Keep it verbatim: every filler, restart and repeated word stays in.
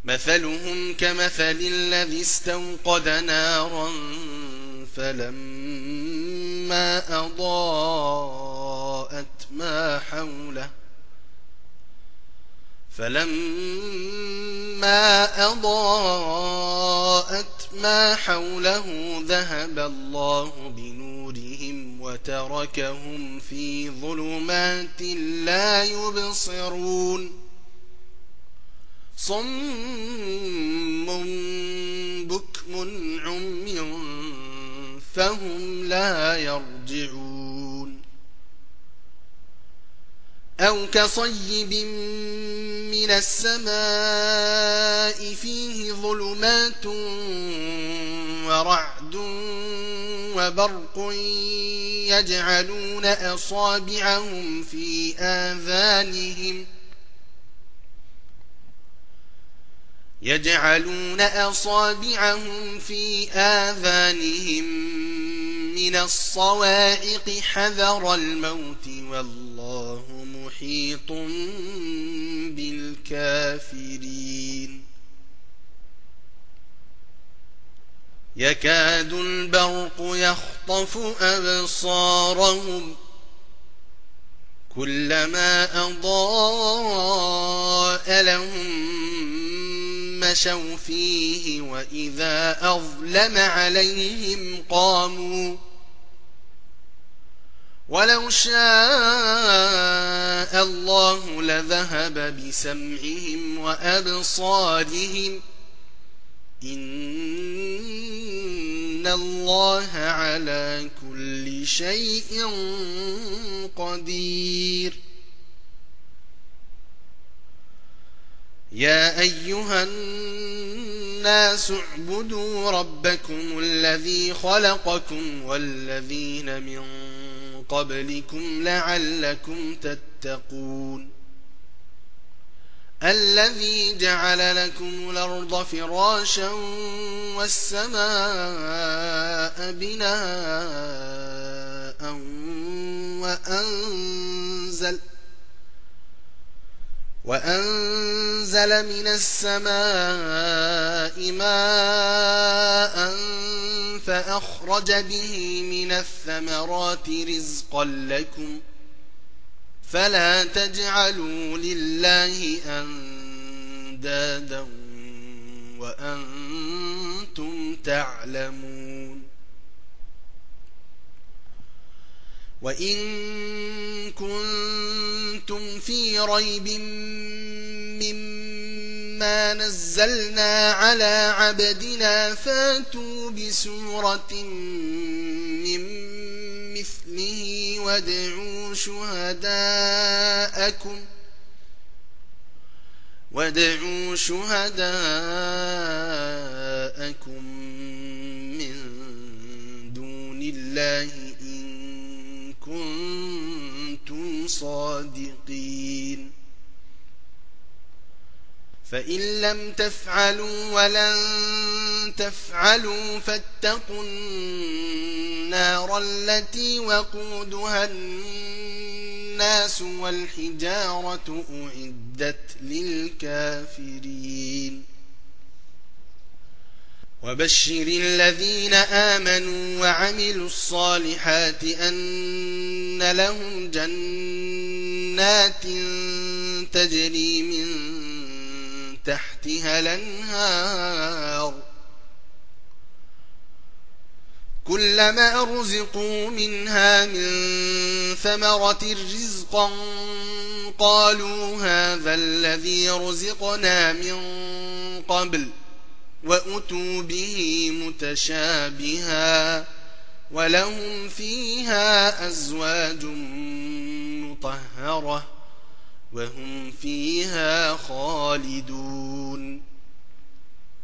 مثلهم كمثل الذي استوقد نارا فلما أضاءت ما حوله فلما أضاءت ما حوله ذهب الله بنورهم وتركهم في ظلمات لا يبصرون صم بكم عمي فهم لا يرجعون أو كصيب من السماء فيه ظلمات ورعد وبرق يجعلون أصابعهم في آذانهم يجعلون أصابعهم في آذانهم من الصواعق حذر الموت والله محيط بالكافرين يكاد البرق يخطف أبصارهم كلما أضاء لهم مشوا فيه وإذا أظلم عليهم قاموا ولو شاء الله لذهب بسمعهم وأبصارهم إن الله على كل شيء قدير يا أيها الناس اعبدوا ربكم الذي خلقكم والذين من قبلكم لعلكم تتقون الذي جعل لكم الأرض فراشا والسماء بناء وأنزل وأنزل من السماء ماء فأخرج به من الثمرات رزقا لكم فلا تجعلوا لله أندادا وأنتم تعلمون وإن كنتم في ريب مما نزلنا على عبدنا فاتوا بسورة من مثله وادعوا شهداءكم وادعوا شهداءكم من دون الله إن كنتم صادقين فإن لم تفعلوا ولن تفعلوا فاتقوا النار التي وقودها الناس والحجارة أعدت للكافرين وبشر الذين آمنوا وعملوا الصالحات أن لهم جنات تجري من تحتها الأنهار كلما رزقوا منها من ثمرة رزقا قالوا هذا الذي رزقنا من قبل وأتوا به متشابها ولهم فيها أزواج مطهرة وهم فيها خالدون